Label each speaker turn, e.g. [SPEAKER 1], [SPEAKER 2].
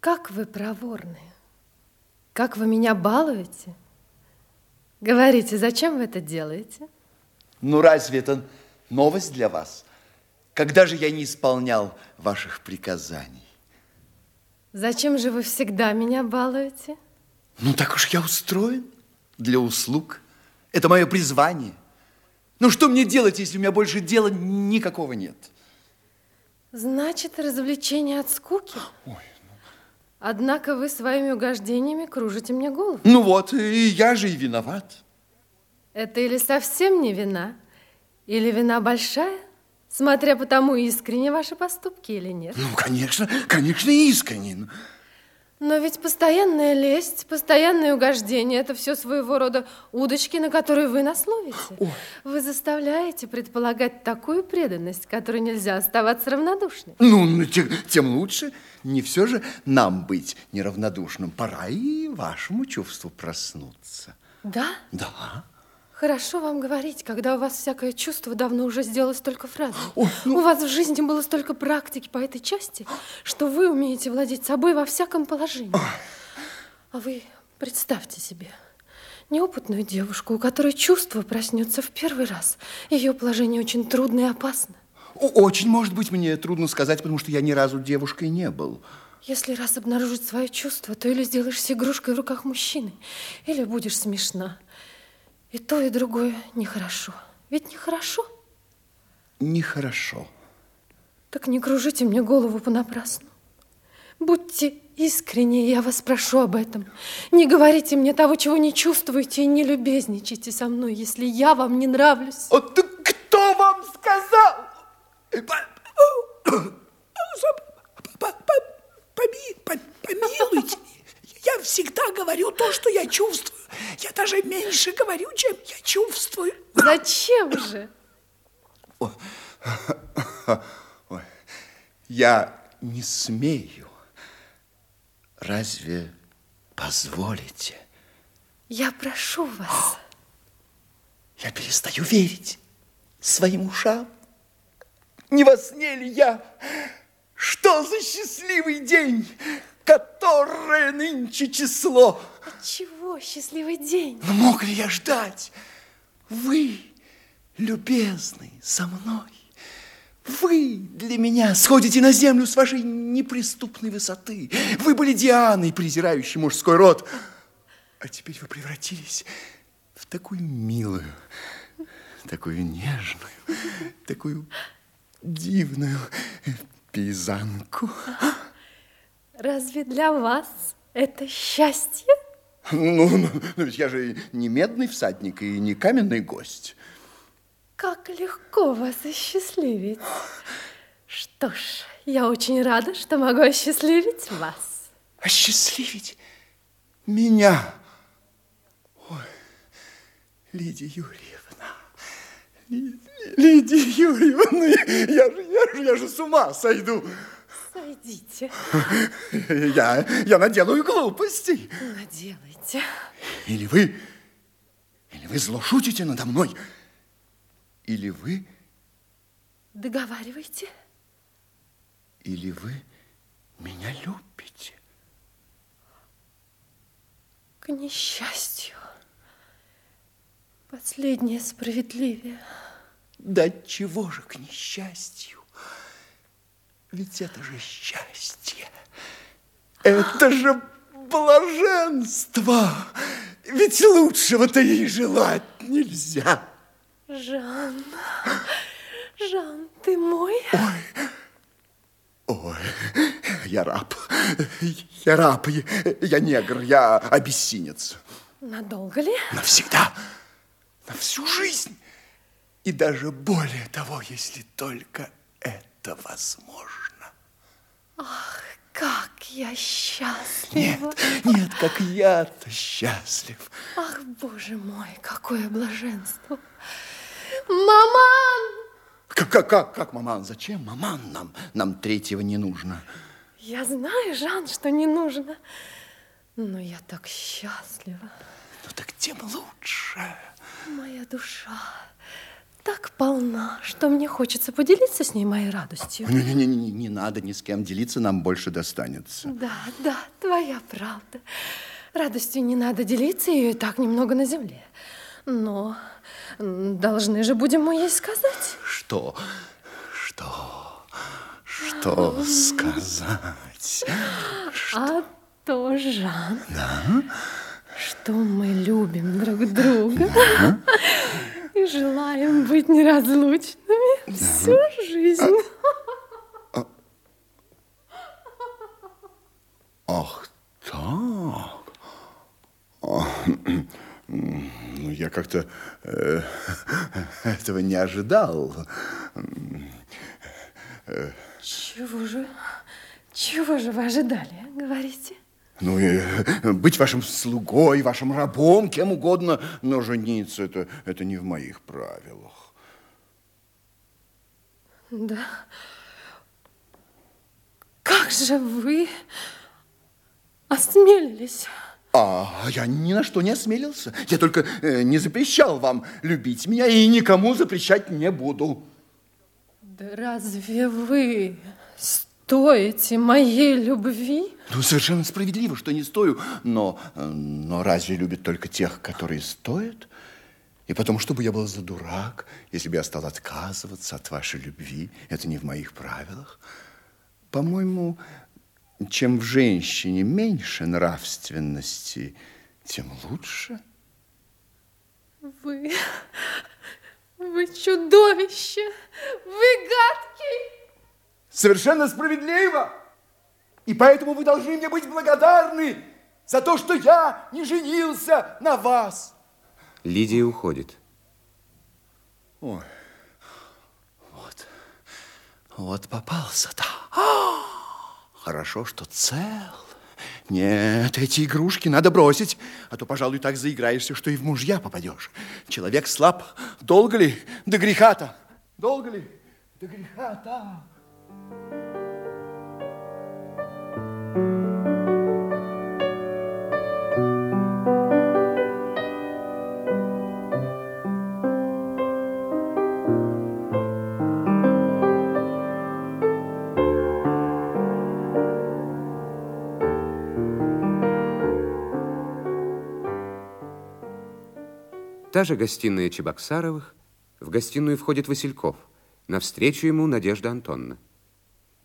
[SPEAKER 1] Как вы проворны. Как вы меня балуете. Говорите, зачем вы это делаете?
[SPEAKER 2] Ну, разве это новость для вас? Когда же я не исполнял ваших приказаний?
[SPEAKER 1] Зачем же вы всегда меня балуете?
[SPEAKER 2] Ну, так уж я устроен для услуг. Это мое призвание. Ну, что мне делать, если у меня больше дела никакого нет?
[SPEAKER 1] Значит, развлечение от скуки?
[SPEAKER 2] Ой.
[SPEAKER 1] Однако вы своими угождениями кружите мне голову.
[SPEAKER 2] Ну вот, и я же и виноват.
[SPEAKER 1] Это или совсем не вина, или вина большая, смотря по тому, искренне ваши поступки или нет.
[SPEAKER 2] Ну, конечно, искренне.
[SPEAKER 1] Но ведь постоянная лесть, постоянное угождение – это все своего рода удочки, на которые вы нас ловите.
[SPEAKER 2] Ой.
[SPEAKER 1] Вы заставляете предполагать такую преданность, которой нельзя оставаться равнодушным.
[SPEAKER 2] Ну, тем лучше. Не все же нам быть неравнодушным. Пора и вашему чувству проснуться.
[SPEAKER 1] Да?
[SPEAKER 2] Да.
[SPEAKER 1] Хорошо вам говорить, когда у вас всякое чувство давно уже сделалось только фразой.
[SPEAKER 2] Ой, ну...
[SPEAKER 1] У вас в жизни было столько практики по этой части, что вы умеете владеть собой во всяком положении. А вы представьте себе неопытную девушку, у которой чувство проснется в первый раз. Ее положение очень трудно и опасно.
[SPEAKER 2] Очень, может быть, мне трудно сказать, потому что я ни разу девушкой не был.
[SPEAKER 1] Если раз обнаружить свое чувство, то или сделаешься игрушкой в руках мужчины, или будешь смешна. И то, и другое нехорошо. Ведь нехорошо?
[SPEAKER 2] Нехорошо.
[SPEAKER 1] Так не кружите мне голову понапрасну. Будьте искренни, я вас прошу об этом. Не говорите мне того, чего не чувствуете, и не любезничайте со мной, если я вам не нравлюсь.
[SPEAKER 2] Вот кто вам сказал?
[SPEAKER 3] Помилуйте, я всегда говорю то, что я чувствую. Я даже меньше говорю, чем я чувствую.
[SPEAKER 1] Зачем же?
[SPEAKER 2] Ой, я не смею. Разве позволите?
[SPEAKER 1] Я прошу вас.
[SPEAKER 2] Я перестаю верить своим ушам. Не во сне ли я? Что за счастливый день, которое нынче число?
[SPEAKER 1] Отчего счастливый день?
[SPEAKER 2] Но мог ли я ждать? Вы, любезный, со мной. Вы для меня сходите на землю с вашей неприступной высоты. Вы были Дианой, презирающей мужской род. А теперь вы превратились в такую милую, такую нежную, такую дивную пейзанку.
[SPEAKER 1] Разве для вас это счастье?
[SPEAKER 2] Ну, ведь я же не медный всадник и не каменный гость.
[SPEAKER 1] Как легко вас осчастливить. Что ж, я очень рада, что могу осчастливить вас.
[SPEAKER 2] Осчастливить меня? Ой, Лидия Юрьевна, Лидия Юрьевна, я же с ума сойду.
[SPEAKER 1] Сойдите.
[SPEAKER 2] Я наделаю глупостей.
[SPEAKER 1] Наделайте.
[SPEAKER 2] Или вы зло шутите надо мной, или вы...
[SPEAKER 1] Договаривайте.
[SPEAKER 2] Или вы меня любите.
[SPEAKER 1] К несчастью. Последнее справедливее.
[SPEAKER 2] Да чего же к несчастью? Ведь это же счастье. Это же блаженство. Ведь лучшего-то и желать нельзя.
[SPEAKER 1] Жан, Жан, ты мой?
[SPEAKER 2] Ой, я раб, я негр, я абиссинец.
[SPEAKER 1] Надолго ли?
[SPEAKER 2] Навсегда, на всю жизнь. И даже более того, если только это возможно.
[SPEAKER 1] Ах, как я счастлива.
[SPEAKER 2] Нет, как я-то счастлив.
[SPEAKER 1] Ах, Боже мой, какое блаженство. Маман!
[SPEAKER 2] Как, маман? Зачем маман нам? Нам третьего не нужно.
[SPEAKER 1] Я знаю, Жан, что не нужно. Но я так счастлива.
[SPEAKER 2] Ну так тем лучше.
[SPEAKER 1] Моя душа так полна, что мне хочется поделиться с ней моей радостью.
[SPEAKER 2] Не надо ни с кем делиться, нам больше достанется.
[SPEAKER 1] Да, твоя правда. Радостью не надо делиться, ее и так немного на земле. Но должны же будем мы ей сказать.
[SPEAKER 2] Что сказать?
[SPEAKER 1] А то, Жан,
[SPEAKER 2] Да?
[SPEAKER 1] что мы любим друг друга и желаем быть неразлучными всю жизнь.
[SPEAKER 2] Ах, так. Ну, я как-то этого не ожидал.
[SPEAKER 1] Чего же вы ожидали, говорите?
[SPEAKER 2] Ну, быть вашим слугой, вашим рабом, кем угодно, но жениться это не в моих правилах.
[SPEAKER 1] Да. Как же вы осмелились?
[SPEAKER 2] А я ни на что не осмелился. Я только не запрещал вам любить меня и никому запрещать не буду.
[SPEAKER 1] Да разве вы стоите моей любви?
[SPEAKER 2] Ну, совершенно справедливо, что не стою. Но разве любят только тех, которые стоят? И потом, чтобы я был за дурак, если бы я стал отказываться от вашей любви, это не в моих правилах. По-моему, чем в женщине меньше нравственности, тем лучше.
[SPEAKER 1] Вы чудовище! Вы гадкий!
[SPEAKER 2] Совершенно справедливо! И поэтому вы должны мне быть благодарны за то, что я не женился на вас.
[SPEAKER 4] Лидия уходит.
[SPEAKER 2] Ой, вот попался-то. Хорошо, что цел. Нет, эти игрушки надо бросить, а то, пожалуй, так заиграешься, что и в мужья попадешь. Человек слаб. Долго ли до греха-то? Долго ли до греха-то?
[SPEAKER 4] Та же гостиная Чебоксаровых. В гостиную входит Васильков. Навстречу ему Надежда Антоновна.